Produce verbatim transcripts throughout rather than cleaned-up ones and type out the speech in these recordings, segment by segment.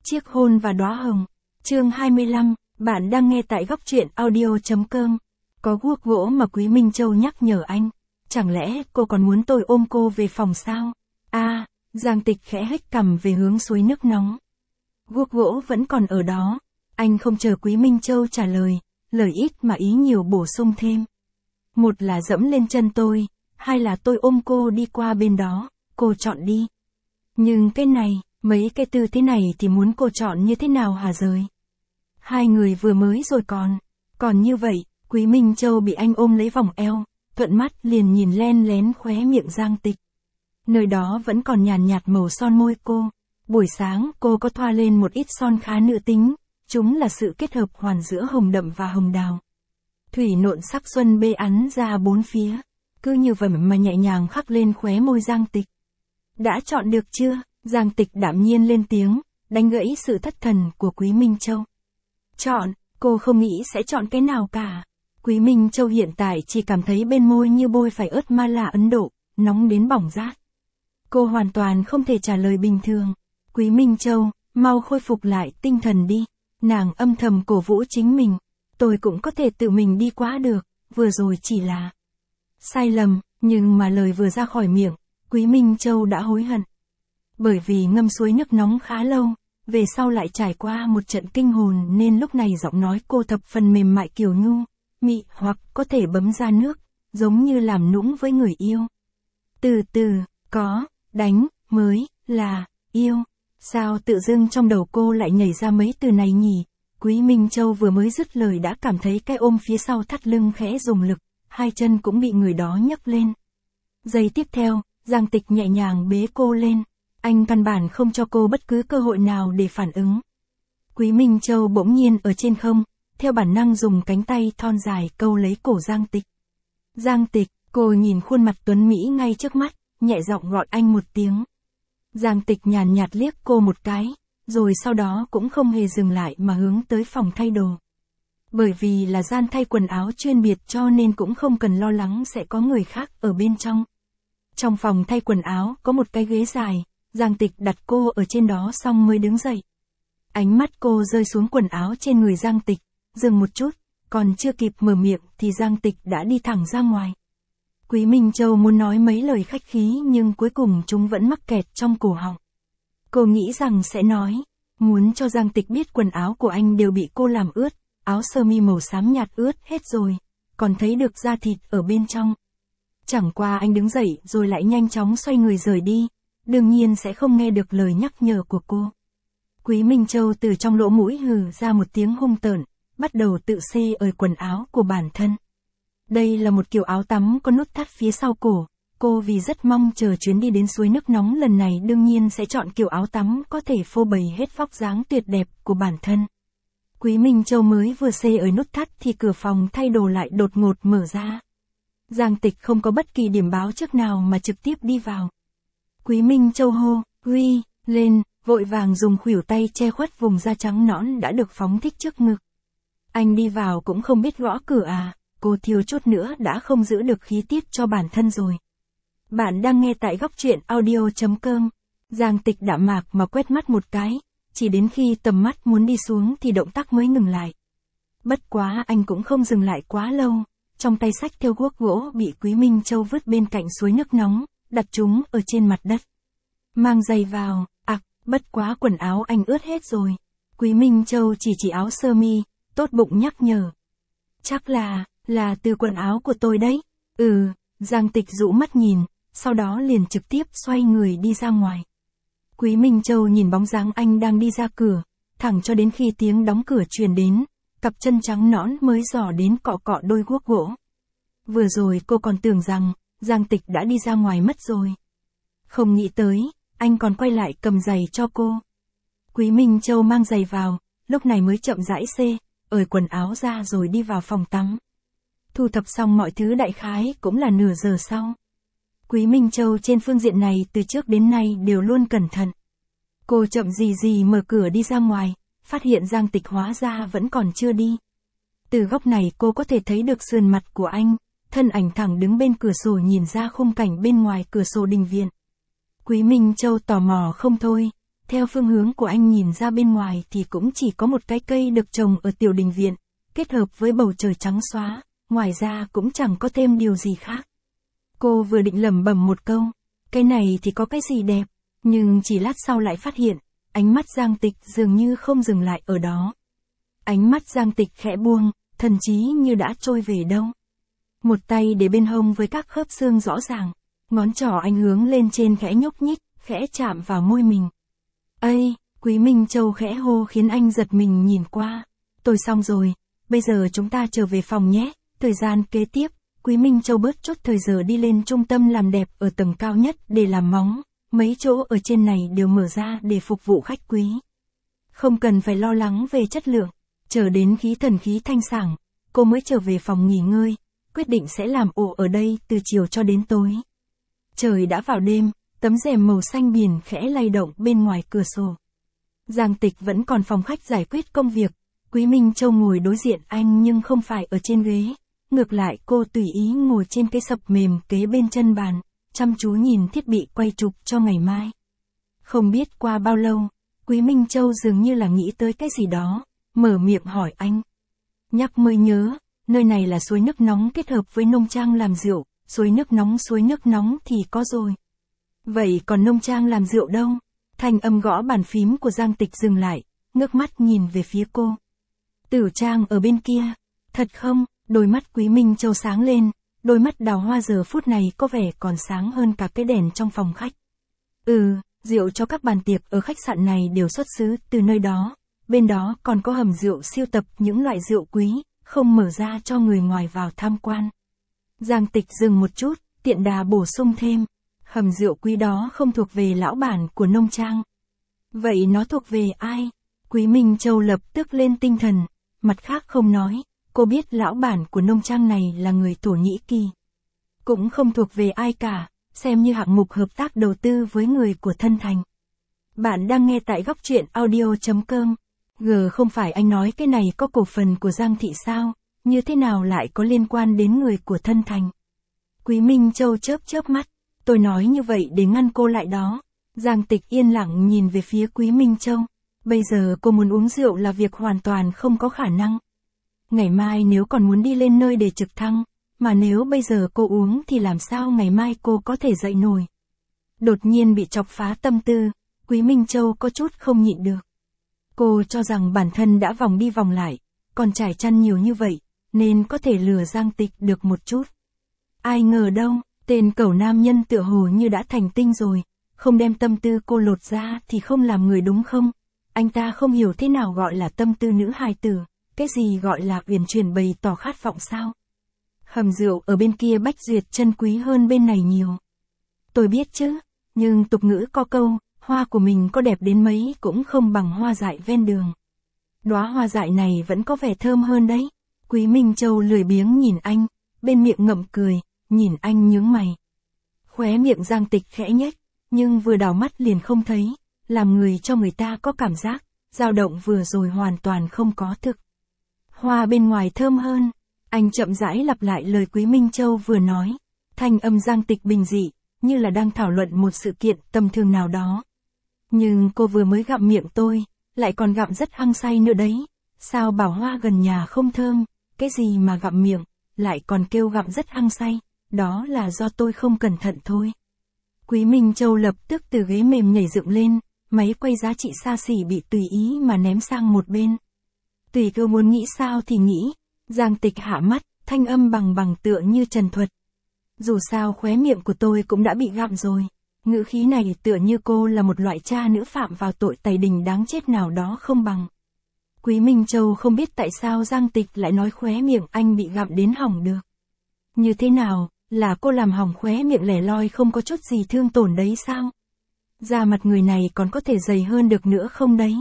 Chiếc hôn và đóa hồng. Chương hai mươi lăm, bạn đang nghe tại góc truyện audio.com. Có guốc gỗ mà Quý Minh Châu nhắc nhở anh. Chẳng lẽ cô còn muốn tôi ôm cô về phòng sao? A, à, Giang Tịch khẽ hếch cằm về hướng suối nước nóng. Guốc gỗ vẫn còn ở đó. Anh không chờ Quý Minh Châu trả lời, lời ít mà ý nhiều bổ sung thêm. Một là dẫm lên chân tôi, hai là tôi ôm cô đi qua bên đó, cô chọn đi. Nhưng cái này, mấy cái tư thế này thì muốn cô chọn như thế nào hả rời? Hai người vừa mới rồi còn. Còn như vậy, Quý Minh Châu bị anh ôm lấy vòng eo, thuận mắt liền nhìn len lén khóe miệng Giang Tịch. Nơi đó vẫn còn nhàn nhạt màu son môi cô. Buổi sáng cô có thoa lên một ít son khá nữ tính, chúng là sự kết hợp hoàn giữa hồng đậm và hồng đào. Thủy nộn sắc xuân bê ắn ra bốn phía, cứ như vậy mà nhẹ nhàng khắc lên khóe môi Giang Tịch. Đã chọn được chưa? Giang Tịch đạm nhiên lên tiếng, đánh gãy sự thất thần của Quý Minh Châu. Chọn, cô không nghĩ sẽ chọn cái nào cả. Quý Minh Châu hiện tại chỉ cảm thấy bên môi như bôi phải ớt ma lạ Ấn Độ, nóng đến bỏng rát. Cô hoàn toàn không thể trả lời bình thường. Quý Minh Châu, mau khôi phục lại tinh thần đi. Nàng âm thầm cổ vũ chính mình. Tôi cũng có thể tự mình đi qua được, vừa rồi chỉ là sai lầm, nhưng mà lời vừa ra khỏi miệng, Quý Minh Châu đã hối hận. Bởi vì ngâm suối nước nóng khá lâu, về sau lại trải qua một trận kinh hồn nên lúc này giọng nói cô thập phần mềm mại kiều nhu, mị hoặc có thể bấm ra nước, giống như làm nũng với người yêu. Từ từ, có, đánh, mới, là, yêu. Sao tự dưng trong đầu cô lại nhảy ra mấy từ này nhỉ? Quý Minh Châu vừa mới dứt lời đã cảm thấy cái ôm phía sau thắt lưng khẽ dùng lực, hai chân cũng bị người đó nhấc lên. Giây tiếp theo, Giang Tịch nhẹ nhàng bế cô lên. Anh căn bản không cho cô bất cứ cơ hội nào để phản ứng. Quý Minh Châu bỗng nhiên ở trên không, theo bản năng dùng cánh tay thon dài câu lấy cổ Giang Tịch. Giang Tịch, cô nhìn khuôn mặt tuấn Mỹ ngay trước mắt, nhẹ giọng gọi anh một tiếng. Giang Tịch nhàn nhạt liếc cô một cái, rồi sau đó cũng không hề dừng lại mà hướng tới phòng thay đồ. Bởi vì là gian thay quần áo chuyên biệt cho nên cũng không cần lo lắng sẽ có người khác ở bên trong. Trong phòng thay quần áo có một cái ghế dài, Giang Tịch đặt cô ở trên đó xong mới đứng dậy. Ánh mắt cô rơi xuống quần áo trên người Giang Tịch, dừng một chút, còn chưa kịp mở miệng thì Giang Tịch đã đi thẳng ra ngoài. Quý Minh Châu muốn nói mấy lời khách khí nhưng cuối cùng chúng vẫn mắc kẹt trong cổ họng. Cô nghĩ rằng sẽ nói, muốn cho Giang Tịch biết quần áo của anh đều bị cô làm ướt, áo sơ mi màu xám nhạt ướt hết rồi, còn thấy được da thịt ở bên trong. Chẳng qua anh đứng dậy rồi lại nhanh chóng xoay người rời đi, đương nhiên sẽ không nghe được lời nhắc nhở của cô. Quý Minh Châu từ trong lỗ mũi hừ ra một tiếng hung tợn, bắt đầu tự xê ở quần áo của bản thân. Đây là một kiểu áo tắm có nút thắt phía sau cổ, cô vì rất mong chờ chuyến đi đến suối nước nóng lần này đương nhiên sẽ chọn kiểu áo tắm có thể phô bày hết vóc dáng tuyệt đẹp của bản thân. Quý Minh Châu mới vừa xê ở nút thắt thì cửa phòng thay đồ lại đột ngột mở ra. Giang Tịch không có bất kỳ điểm báo trước nào mà trực tiếp đi vào. Quý Minh Châu hô, uy, lên, vội vàng dùng khuỷu tay che khuất vùng da trắng nõn đã được phóng thích trước ngực. Anh đi vào cũng không biết gõ cửa à, cô thiếu chút nữa đã không giữ được khí tiết cho bản thân rồi. Bạn đang nghe tại góc truyện audio.com. Giang Tịch đạm mạc mà quét mắt một cái, chỉ đến khi tầm mắt muốn đi xuống thì động tác mới ngừng lại. Bất quá anh cũng không dừng lại quá lâu, trong tay xách theo guốc gỗ bị Quý Minh Châu vứt bên cạnh suối nước nóng, đặt chúng ở trên mặt đất. Mang giày vào, ặc, à, bất quá quần áo anh ướt hết rồi. Quý Minh Châu chỉ chỉ áo sơ mi, tốt bụng nhắc nhở. Chắc là, là từ quần áo của tôi đấy. Ừ, Giang Tịch dụ mắt nhìn, sau đó liền trực tiếp xoay người đi ra ngoài. Quý Minh Châu nhìn bóng dáng anh đang đi ra cửa, thẳng cho đến khi tiếng đóng cửa truyền đến, cặp chân trắng nõn mới dò đến cọ cọ đôi guốc gỗ. Vừa rồi cô còn tưởng rằng, Giang Tịch đã đi ra ngoài mất rồi. Không nghĩ tới, anh còn quay lại cầm giày cho cô. Quý Minh Châu mang giày vào, lúc này mới chậm rãi xê, ởi quần áo ra rồi đi vào phòng tắm. Thu thập xong mọi thứ đại khái cũng là nửa giờ sau. Quý Minh Châu trên phương diện này từ trước đến nay đều luôn cẩn thận. Cô chậm gì gì mở cửa đi ra ngoài, phát hiện Giang Tịch hóa ra vẫn còn chưa đi. Từ góc này cô có thể thấy được sườn mặt của anh, thân ảnh thẳng đứng bên cửa sổ nhìn ra khung cảnh bên ngoài cửa sổ đình viện. Quý Minh Châu tò mò không thôi, Theo phương hướng của anh nhìn ra bên ngoài thì cũng chỉ có một cái cây được trồng ở tiểu đình viện, kết hợp với bầu trời trắng xóa, ngoài ra cũng chẳng có thêm điều gì khác. Cô vừa định lẩm bẩm một câu, cái này thì có cái gì đẹp, nhưng chỉ lát sau lại phát hiện, ánh mắt Giang Tịch dường như không dừng lại ở đó. Ánh mắt Giang Tịch khẽ buông, thần trí như đã trôi về đâu. Một tay để bên hông với các khớp xương rõ ràng, ngón trỏ anh hướng lên trên khẽ nhúc nhích, khẽ chạm vào môi mình. Ây, Quý Minh Châu khẽ hô khiến anh giật mình nhìn qua. Tôi xong rồi, bây giờ chúng ta trở về phòng nhé. Thời gian kế tiếp, Quý Minh Châu bớt chút thời giờ đi lên trung tâm làm đẹp ở tầng cao nhất để làm móng. Mấy chỗ ở trên này đều mở ra để phục vụ khách quý. Không cần phải lo lắng về chất lượng. Chờ đến khí thần khí thanh sảng, cô mới trở về phòng nghỉ ngơi, quyết định sẽ làm ổ ở đây từ chiều cho đến tối. Trời đã vào đêm, tấm rèm màu xanh biển khẽ lay động bên ngoài cửa sổ. Giang Tịch vẫn còn phòng khách giải quyết công việc, Quý Minh Châu ngồi đối diện anh nhưng không phải ở trên ghế. Ngược lại cô tùy ý ngồi trên cái sập mềm kế bên chân bàn, chăm chú nhìn thiết bị quay chụp cho ngày mai. Không biết qua bao lâu, Quý Minh Châu dường như là nghĩ tới cái gì đó, mở miệng hỏi anh. Nhắc mới nhớ, nơi này là suối nước nóng kết hợp với nông trang làm rượu, suối nước nóng suối nước nóng thì có rồi. Vậy còn nông trang làm rượu đâu? Thanh âm gõ bàn phím của Giang Tịch dừng lại, ngước mắt nhìn về phía cô. Tử trang ở bên kia, thật không? Đôi mắt Quý Minh Châu sáng lên, đôi mắt đào hoa giờ phút này có vẻ còn sáng hơn cả cái đèn trong phòng khách. Ừ, rượu cho các bàn tiệc ở khách sạn này đều xuất xứ từ nơi đó, bên đó còn có hầm rượu siêu tập những loại rượu quý, không mở ra cho người ngoài vào tham quan. Giang Tịch dừng một chút, tiện đà bổ sung thêm, hầm rượu quý đó không thuộc về lão bản của nông trang. Vậy nó thuộc về ai? Quý Minh Châu lập tức lên tinh thần, mặt khác không nói, cô biết lão bản của nông trang này là người Thổ Nhĩ Kỳ. Cũng không thuộc về ai cả, xem như hạng mục hợp tác đầu tư với người của Thân Thành. Bạn đang nghe tại góc truyện audio chấm com. G không phải anh nói cái này có cổ phần của Giang Thị sao, như thế nào lại có liên quan đến người của Thân Thành? Quý Minh Châu chớp chớp mắt, tôi nói như vậy để ngăn cô lại đó. Giang Tịch yên lặng nhìn về phía Quý Minh Châu, bây giờ cô muốn uống rượu là việc hoàn toàn không có khả năng. Ngày mai nếu còn muốn đi lên nơi để trực thăng, mà nếu bây giờ cô uống thì làm sao ngày mai cô có thể dậy nổi? Đột nhiên bị chọc phá tâm tư, Quý Minh Châu có chút không nhịn được. Cô cho rằng bản thân đã vòng đi vòng lại, còn trải chăn nhiều như vậy, nên có thể lừa Giang Tịch được một chút. Ai ngờ đâu, tên cẩu nam nhân tựa hồ như đã thành tinh rồi, không đem tâm tư cô lột ra thì không làm người đúng không? Anh ta không hiểu thế nào gọi là tâm tư nữ hài tử, cái gì gọi là uyển chuyển bày tỏ khát vọng sao? Hầm rượu ở bên kia Bách Duyệt chân quý hơn bên này nhiều. Tôi biết chứ, nhưng tục ngữ có câu, hoa của mình có đẹp đến mấy cũng không bằng hoa dại ven đường. Đóa hoa dại này vẫn có vẻ thơm hơn đấy. Quý Minh Châu lười biếng nhìn anh, bên miệng ngậm cười, nhìn anh nhướng mày. Khóe miệng Giang Tịch khẽ nhếch, nhưng vừa đảo mắt liền không thấy, làm người cho người ta có cảm giác, dao động vừa rồi hoàn toàn không có thực. Hoa bên ngoài thơm hơn, anh chậm rãi lặp lại lời Quý Minh Châu vừa nói, thanh âm Giang Tịch bình dị, như là đang thảo luận một sự kiện tầm thường nào đó. Nhưng cô vừa mới gặm miệng tôi, lại còn gặm rất hăng say nữa đấy, sao bảo hoa gần nhà không thơm, cái gì mà gặm miệng, lại còn kêu gặm rất hăng say, đó là do tôi không cẩn thận thôi. Quý Minh Châu lập tức từ ghế mềm nhảy dựng lên, máy quay giá trị xa xỉ bị tùy ý mà ném sang một bên. Tùy cô muốn nghĩ sao thì nghĩ, Giang Tịch hạ mắt, thanh âm bằng bằng tựa như trần thuật. Dù sao khóe miệng của tôi cũng đã bị gặm rồi, ngữ khí này tựa như cô là một loại cha nữ phạm vào tội tày đình đáng chết nào đó không bằng. Quý Minh Châu không biết tại sao Giang Tịch lại nói khóe miệng anh bị gặm đến hỏng được. Như thế nào, là cô làm hỏng khóe miệng lẻ loi không có chút gì thương tổn đấy sao? Da mặt người này còn có thể dày hơn được nữa không đấy?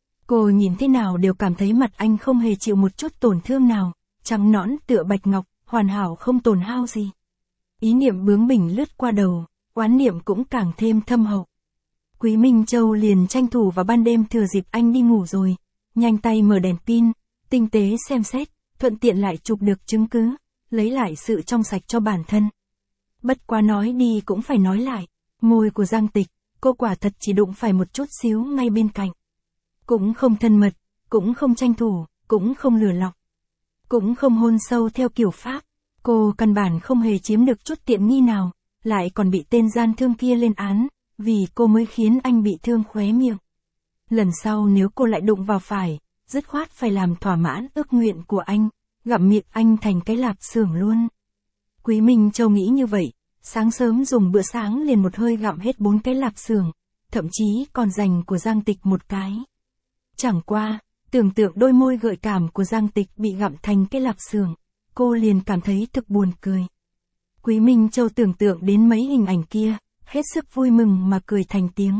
Cô nhìn thế nào đều cảm thấy mặt anh không hề chịu một chút tổn thương nào, trắng nõn tựa bạch ngọc, hoàn hảo không tổn hao gì. Ý niệm bướng bỉnh lướt qua đầu, oán niệm cũng càng thêm thâm hậu. Quý Minh Châu liền tranh thủ vào ban đêm thừa dịp anh đi ngủ rồi, nhanh tay mở đèn pin, tinh tế xem xét, thuận tiện lại chụp được chứng cứ, lấy lại sự trong sạch cho bản thân. Bất quá nói đi cũng phải nói lại, môi của Giang Tịch, cô quả thật chỉ đụng phải một chút xíu ngay bên cạnh. Cũng không thân mật, cũng không tranh thủ, cũng không lừa lọc, cũng không hôn sâu theo kiểu Pháp. Cô căn bản không hề chiếm được chút tiện nghi nào, lại còn bị tên gian thương kia lên án, vì cô mới khiến anh bị thương khóe miệng. Lần sau nếu cô lại đụng vào phải, dứt khoát phải làm thỏa mãn ước nguyện của anh, gặm miệng anh thành cái lạp xưởng luôn. Quý Minh Châu nghĩ như vậy, sáng sớm dùng bữa sáng liền một hơi gặm hết bốn cái lạp xưởng, thậm chí còn dành của Giang Tịch một cái. Chẳng qua, tưởng tượng đôi môi gợi cảm của Giang Tịch bị gặm thành cái lạp xưởng, cô liền cảm thấy thực buồn cười. Quý Minh Châu tưởng tượng đến mấy hình ảnh kia, hết sức vui mừng mà cười thành tiếng.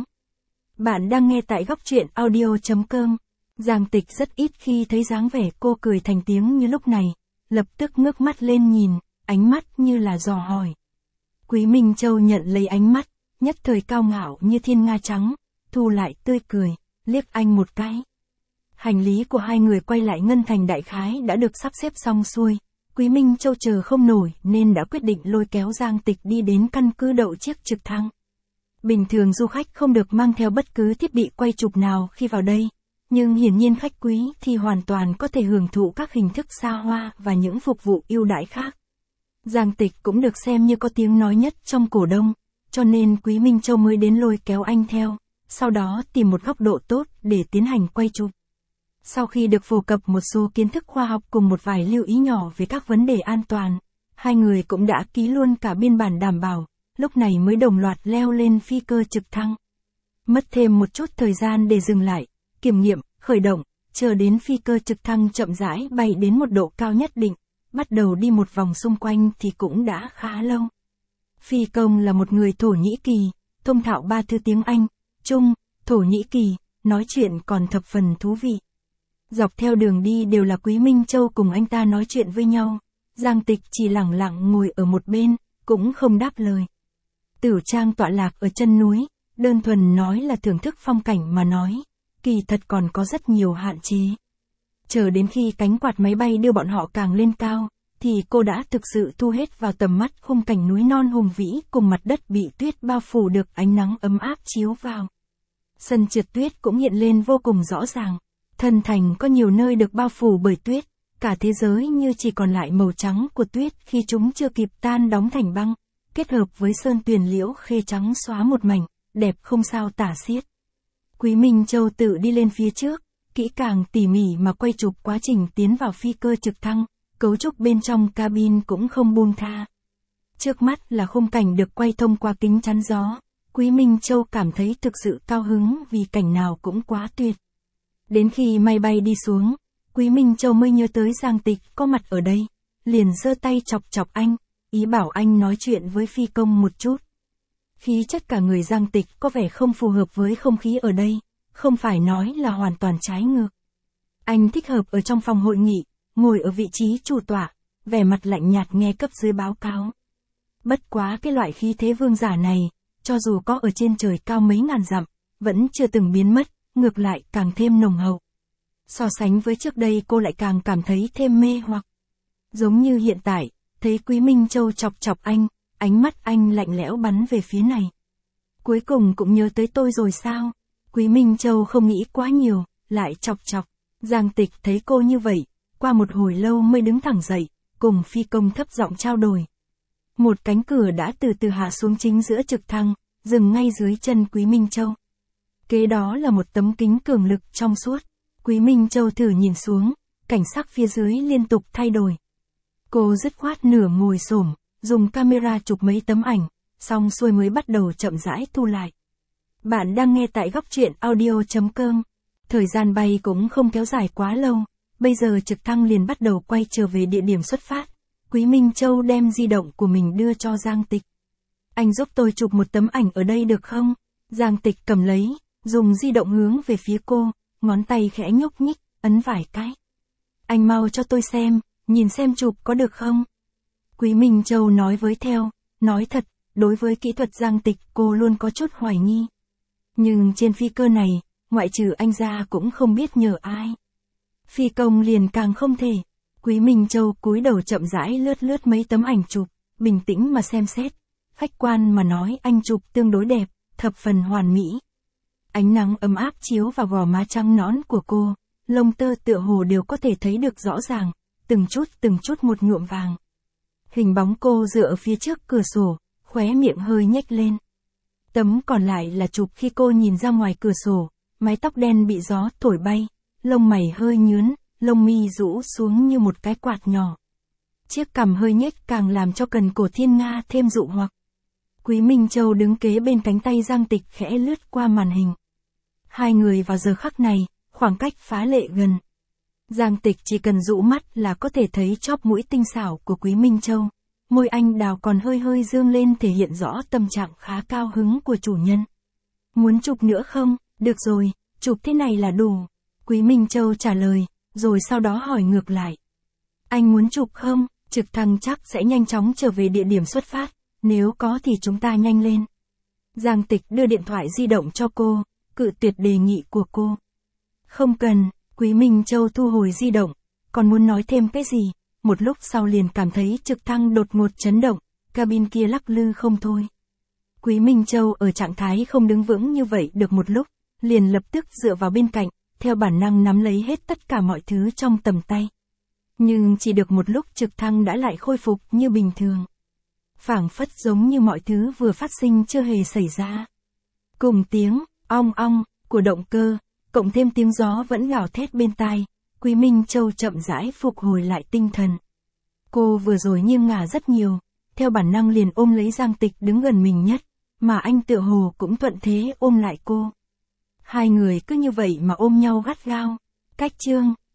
Bạn đang nghe tại góc truyện audio chấm com. Giang Tịch rất ít khi thấy dáng vẻ cô cười thành tiếng như lúc này, lập tức ngước mắt lên nhìn, ánh mắt như là dò hỏi. Quý Minh Châu nhận lấy ánh mắt, nhất thời cao ngạo như thiên nga trắng, thu lại tươi cười, liếc anh một cái. Hành lý của hai người quay lại Ngân Thành đại khái đã được sắp xếp xong xuôi, Quý Minh Châu chờ không nổi nên đã quyết định lôi kéo Giang Tịch đi đến căn cứ đậu chiếc trực thăng. Bình thường du khách không được mang theo bất cứ thiết bị quay chụp nào khi vào đây, nhưng hiển nhiên khách quý thì hoàn toàn có thể hưởng thụ các hình thức xa hoa và những phục vụ ưu đãi khác. Giang Tịch cũng được xem như có tiếng nói nhất trong cổ đông, cho nên Quý Minh Châu mới đến lôi kéo anh theo, sau đó tìm một góc độ tốt để tiến hành quay chụp. Sau khi được phổ cập một số kiến thức khoa học cùng một vài lưu ý nhỏ về các vấn đề an toàn, hai người cũng đã ký luôn cả biên bản đảm bảo, lúc này mới đồng loạt leo lên phi cơ trực thăng. Mất thêm một chút thời gian để dừng lại, kiểm nghiệm, khởi động, chờ đến phi cơ trực thăng chậm rãi bay đến một độ cao nhất định, bắt đầu đi một vòng xung quanh thì cũng đã khá lâu. Phi công là một người Thổ Nhĩ Kỳ, thông thạo ba thứ tiếng Anh, Trung, Thổ Nhĩ Kỳ, nói chuyện còn thập phần thú vị. Dọc theo đường đi đều là Quý Minh Châu cùng anh ta nói chuyện với nhau, Giang Tịch chỉ lẳng lặng ngồi ở một bên, cũng không đáp lời. Tử Trang tọa lạc ở chân núi, đơn thuần nói là thưởng thức phong cảnh mà nói, kỳ thật còn có rất nhiều hạn chế. Chờ đến khi cánh quạt máy bay đưa bọn họ càng lên cao, thì cô đã thực sự thu hết vào tầm mắt khung cảnh núi non hùng vĩ cùng mặt đất bị tuyết bao phủ được ánh nắng ấm áp chiếu vào. Sân trượt tuyết cũng hiện lên vô cùng rõ ràng. Thân thành có nhiều nơi được bao phủ bởi tuyết, cả thế giới như chỉ còn lại màu trắng của tuyết khi chúng chưa kịp tan đóng thành băng, kết hợp với sơn tuyền liễu khê trắng xóa một mảnh, đẹp không sao tả xiết. Quý Minh Châu tự đi lên phía trước, kỹ càng tỉ mỉ mà quay chụp quá trình tiến vào phi cơ trực thăng, cấu trúc bên trong cabin cũng không buông tha. Trước mắt là khung cảnh được quay thông qua kính chắn gió, Quý Minh Châu cảm thấy thực sự cao hứng vì cảnh nào cũng quá tuyệt. Đến khi máy bay đi xuống, Quý Minh Châu mới nhớ tới Giang Tịch có mặt ở đây, liền giơ tay chọc chọc anh, ý bảo anh nói chuyện với phi công một chút. Khí chất cả người Giang Tịch có vẻ không phù hợp với không khí ở đây, không phải nói là hoàn toàn trái ngược. Anh thích hợp ở trong phòng hội nghị, ngồi ở vị trí chủ tọa, vẻ mặt lạnh nhạt nghe cấp dưới báo cáo. Bất quá cái loại khí thế vương giả này, cho dù có ở trên trời cao mấy ngàn dặm, vẫn chưa từng biến mất, ngược lại càng thêm nồng hậu. So sánh với trước đây cô lại càng cảm thấy thêm mê hoặc. Giống như hiện tại, thấy Quý Minh Châu chọc chọc anh, ánh mắt anh lạnh lẽo bắn về phía này. Cuối cùng cũng nhớ tới tôi rồi sao? Quý Minh Châu không nghĩ quá nhiều, lại chọc chọc. Giang Tịch thấy cô như vậy, qua một hồi lâu mới đứng thẳng dậy, cùng phi công thấp giọng trao đổi. Một cánh cửa đã từ từ hạ xuống chính giữa trực thăng, dừng ngay dưới chân Quý Minh Châu. Kế đó là một tấm kính cường lực trong suốt. Quý Minh Châu thử nhìn xuống, cảnh sắc phía dưới liên tục thay đổi. Cô dứt khoát nửa ngồi xổm, dùng camera chụp mấy tấm ảnh, xong xuôi mới bắt đầu chậm rãi thu lại. Bạn đang nghe tại góc truyện audio chấm com. Thời gian bay cũng không kéo dài quá lâu, bây giờ trực thăng liền bắt đầu quay trở về địa điểm xuất phát. Quý Minh Châu đem di động của mình đưa cho Giang Tịch. Anh giúp tôi chụp một tấm ảnh ở đây được không? Giang Tịch cầm lấy, dùng di động hướng về phía cô, ngón tay khẽ nhúc nhích, ấn vài cái. Anh mau cho tôi xem, nhìn xem chụp có được không? Quý Minh Châu nói với theo, nói thật, đối với kỹ thuật Giang Tịch cô luôn có chút hoài nghi. Nhưng trên phi cơ này, ngoại trừ anh ra cũng không biết nhờ ai. Phi công liền càng không thể. Quý Minh Châu cúi đầu chậm rãi lướt lướt mấy tấm ảnh chụp, bình tĩnh mà xem xét. Khách quan mà nói anh chụp tương đối đẹp, thập phần hoàn mỹ. Ánh nắng ấm áp chiếu vào gò má trắng nõn của cô, lông tơ tựa hồ đều có thể thấy được rõ ràng, từng chút từng chút một nhuộm vàng. Hình bóng cô dựa phía trước cửa sổ, khóe miệng hơi nhếch lên. Tấm còn lại là chụp khi cô nhìn ra ngoài cửa sổ, mái tóc đen bị gió thổi bay, lông mày hơi nhướn, lông mi rũ xuống như một cái quạt nhỏ. Chiếc cằm hơi nhếch càng làm cho cần cổ thiên nga thêm dụ hoặc. Quý Minh Châu đứng kế bên cánh tay Giang Tịch khẽ lướt qua màn hình. Hai người vào giờ khắc này, khoảng cách phá lệ gần. Giang Tịch chỉ cần dụ mắt là có thể thấy chóp mũi tinh xảo của Quý Minh Châu. Môi anh đào còn hơi hơi dương lên thể hiện rõ tâm trạng khá cao hứng của chủ nhân. Muốn chụp nữa không? Được rồi, chụp thế này là đủ. Quý Minh Châu trả lời, rồi sau đó hỏi ngược lại. Anh muốn chụp không? Trực thăng chắc sẽ nhanh chóng trở về địa điểm xuất phát, nếu có thì chúng ta nhanh lên. Giang Tịch đưa điện thoại di động cho cô, cự tuyệt đề nghị của cô. Không cần, Quý Minh Châu thu hồi di động, còn muốn nói thêm cái gì, một lúc sau liền cảm thấy trực thăng đột ngột chấn động, cabin kia lắc lư không thôi. Quý Minh Châu ở trạng thái không đứng vững như vậy được một lúc, liền lập tức dựa vào bên cạnh, theo bản năng nắm lấy hết tất cả mọi thứ trong tầm tay. Nhưng chỉ được một lúc trực thăng đã lại khôi phục như bình thường. Phảng phất giống như mọi thứ vừa phát sinh chưa hề xảy ra. Cùng tiếng, ong ong, của động cơ, cộng thêm tiếng gió vẫn gào thét bên tai, Quý Minh Châu chậm rãi phục hồi lại tinh thần. Cô vừa rồi nghiêng ngả rất nhiều, theo bản năng liền ôm lấy Giang Tịch đứng gần mình nhất, mà anh tựa hồ cũng thuận thế ôm lại cô. Hai người cứ như vậy mà ôm nhau gắt gao. Cách chương